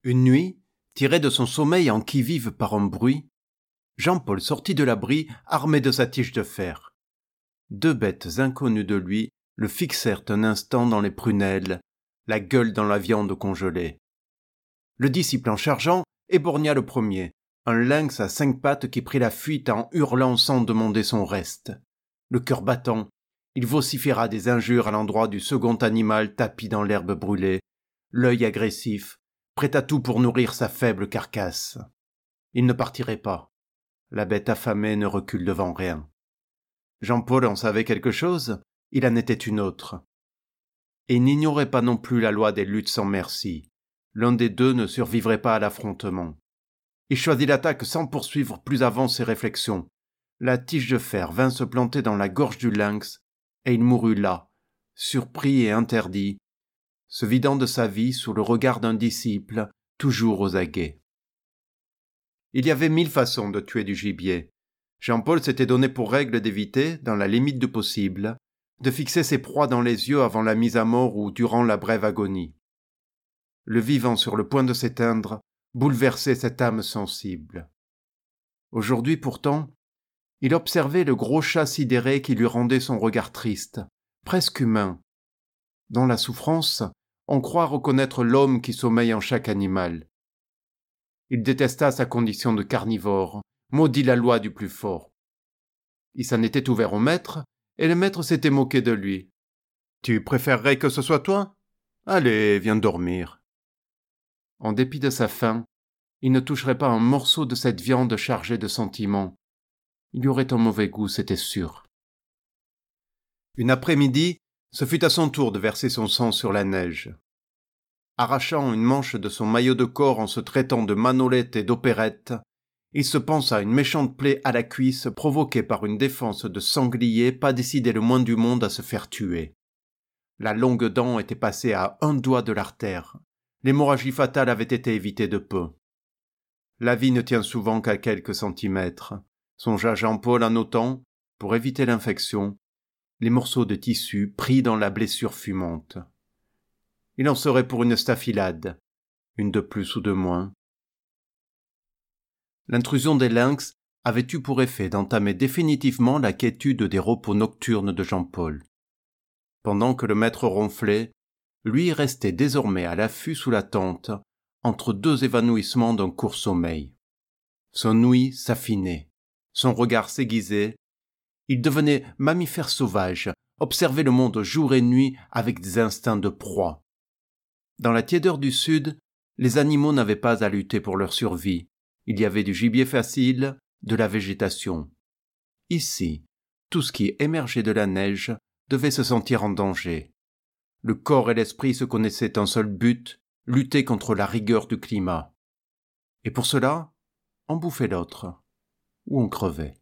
Une nuit, tiré de son sommeil en qui-vive par un bruit, Jean-Paul sortit de l'abri armé de sa tige de fer. Deux bêtes inconnues de lui le fixèrent un instant dans les prunelles, la gueule dans la viande congelée. Le disciple en chargeant éborgna le premier, un lynx à 5 pattes qui prit la fuite en hurlant sans demander son reste. Le cœur battant, il vociféra des injures à l'endroit du second animal tapi dans l'herbe brûlée, l'œil agressif, prêt à tout pour nourrir sa faible carcasse. Il ne partirait pas. La bête affamée ne recule devant rien. Jean-Paul en savait quelque chose, il en était une autre. Et il n'ignorait pas non plus la loi des luttes sans merci. L'un des deux ne survivrait pas à l'affrontement. Il choisit l'attaque sans poursuivre plus avant ses réflexions. La tige de fer vint se planter dans la gorge du lynx, et il mourut là, surpris et interdit, se vidant de sa vie sous le regard d'un disciple, toujours aux aguets. Il y avait 1000 façons de tuer du gibier. Jean-Paul s'était donné pour règle d'éviter, dans la limite du possible, de fixer ses proies dans les yeux avant la mise à mort ou durant la brève agonie. Le vivant sur le point de s'éteindre bouleversait cette âme sensible. Aujourd'hui pourtant, il observait le gros chat sidéré qui lui rendait son regard triste, presque humain. Dans la souffrance, on croit reconnaître l'homme qui sommeille en chaque animal. Il détesta sa condition de carnivore, maudit la loi du plus fort. Il s'en était ouvert au maître, et le maître s'était moqué de lui. « Tu préférerais que ce soit toi ? Allez, viens dormir. » En dépit de sa faim, il ne toucherait pas un morceau de cette viande chargée de sentiments. Il y aurait un mauvais goût, c'était sûr. Une après-midi, ce fut à son tour de verser son sang sur la neige. Arrachant une manche de son maillot de corps en se traitant de manolette et d'opérette, il se pensa à une méchante plaie à la cuisse provoquée par une défense de sanglier pas décidé le moins du monde à se faire tuer. La longue dent était passée à 1 doigt de l'artère. L'hémorragie fatale avait été évitée de peu. La vie ne tient souvent qu'à quelques centimètres, songea Jean-Paul en notant, pour éviter l'infection, les morceaux de tissu pris dans la blessure fumante. Il en serait pour une staphylade, une de plus ou de moins. L'intrusion des lynx avait eu pour effet d'entamer définitivement la quiétude des repos nocturnes de Jean-Paul. Pendant que le maître ronflait, lui restait désormais à l'affût sous la tente, entre 2 évanouissements d'un court sommeil. Son ouïe s'affinait, son regard s'aiguisait, il devenait mammifère sauvage, observait le monde jour et nuit avec des instincts de proie. Dans la tiédeur du sud, les animaux n'avaient pas à lutter pour leur survie. Il y avait du gibier facile, de la végétation. Ici, tout ce qui émergeait de la neige devait se sentir en danger. Le corps et l'esprit se connaissaient un seul but, lutter contre la rigueur du climat. Et pour cela, on bouffait l'autre, ou on crevait.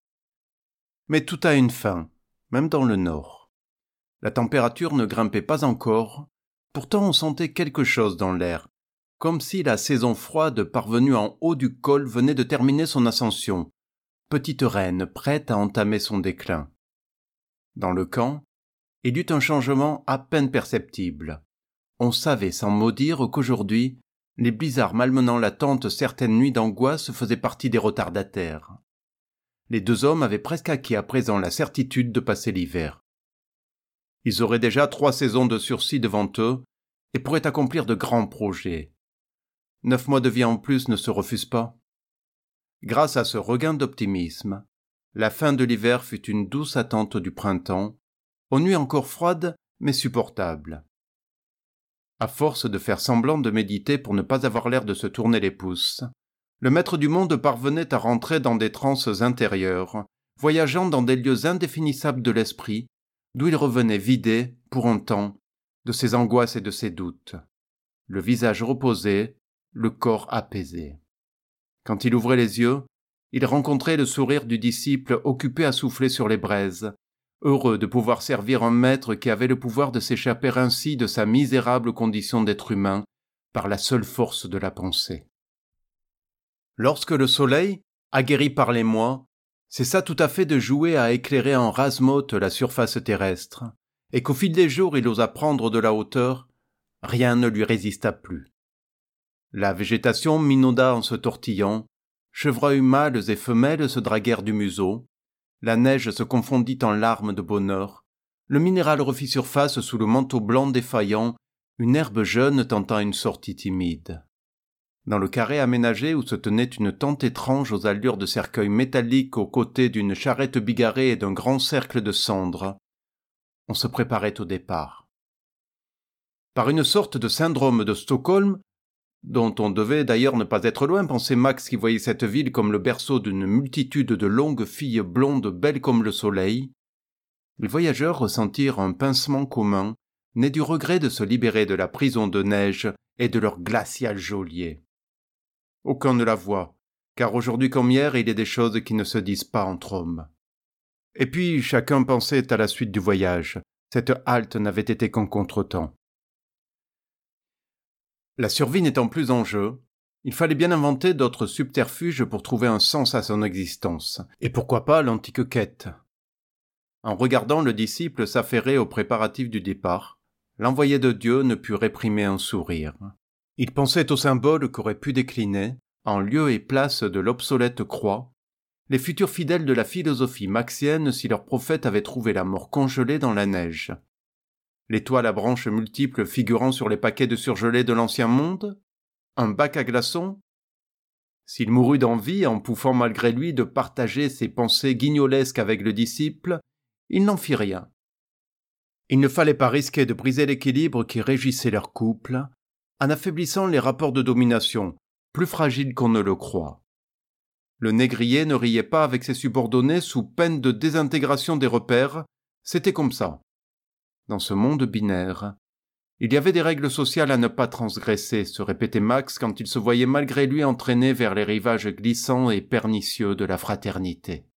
Mais tout a une fin, même dans le nord. La température ne grimpait pas encore, pourtant on sentait quelque chose dans l'air, comme si la saison froide parvenue en haut du col venait de terminer son ascension, petite reine prête à entamer son déclin. Dans le camp, il y eut un changement à peine perceptible. On savait sans mot dire qu'aujourd'hui, les blizzards malmenant la tente certaines nuits d'angoisse faisaient partie des retardataires. Les 2 hommes avaient presque acquis à présent la certitude de passer l'hiver. Ils auraient déjà 3 saisons de sursis devant eux et pourraient accomplir de grands projets. 9 mois de vie en plus ne se refusent pas. Grâce à ce regain d'optimisme, la fin de l'hiver fut une douce attente du printemps, aux nuits encore froides mais supportables. À force de faire semblant de méditer pour ne pas avoir l'air de se tourner les pouces, le maître du monde parvenait à rentrer dans des transes intérieures, voyageant dans des lieux indéfinissables de l'esprit, d'où il revenait vidé, pour un temps, de ses angoisses et de ses doutes. Le visage reposé, le corps apaisé. Quand il ouvrait les yeux, il rencontrait le sourire du disciple occupé à souffler sur les braises, heureux de pouvoir servir un maître qui avait le pouvoir de s'échapper ainsi de sa misérable condition d'être humain par la seule force de la pensée. Lorsque le soleil, aguerri par les mois, cessa tout à fait de jouer à éclairer en rase-motte la surface terrestre, et qu'au fil des jours il osa prendre de la hauteur, rien ne lui résista plus. La végétation minauda en se tortillant, chevreuils mâles et femelles se draguèrent du museau, la neige se confondit en larmes de bonheur, le minéral refit surface sous le manteau blanc défaillant, une herbe jeune tentant une sortie timide. Dans le carré aménagé où se tenait une tente étrange aux allures de cercueil métallique aux côtés d'une charrette bigarrée et d'un grand cercle de cendres, on se préparait au départ. Par une sorte de syndrome de Stockholm, dont on devait d'ailleurs ne pas être loin, pensait Max qui voyait cette ville comme le berceau d'une multitude de longues filles blondes belles comme le soleil, les voyageurs ressentirent un pincement commun, né du regret de se libérer de la prison de neige et de leur glacial geôlier. Aucun ne la voit, car aujourd'hui comme hier, il y a des choses qui ne se disent pas entre hommes. Et puis, chacun pensait à la suite du voyage. Cette halte n'avait été qu'un contretemps. La survie n'étant plus en jeu, il fallait bien inventer d'autres subterfuges pour trouver un sens à son existence. Et pourquoi pas l'antique quête ? En regardant le disciple s'affairer aux préparatifs du départ, l'envoyé de Dieu ne put réprimer un sourire. Il pensait au symbole qu'aurait pu décliner, en lieu et place de l'obsolète croix, les futurs fidèles de la philosophie maxienne si leur prophète avait trouvé la mort congelée dans la neige. L'étoile à branches multiples figurant sur les paquets de surgelés de l'ancien monde ? Un bac à glaçons ? S'il mourut d'envie en pouffant malgré lui de partager ses pensées guignolesques avec le disciple, il n'en fit rien. Il ne fallait pas risquer de briser l'équilibre qui régissait leur couple, en affaiblissant les rapports de domination, plus fragiles qu'on ne le croit. Le négrier ne riait pas avec ses subordonnés sous peine de désintégration des repères, c'était comme ça. Dans ce monde binaire, il y avait des règles sociales à ne pas transgresser, se répétait Max quand il se voyait malgré lui entraîné vers les rivages glissants et pernicieux de la fraternité.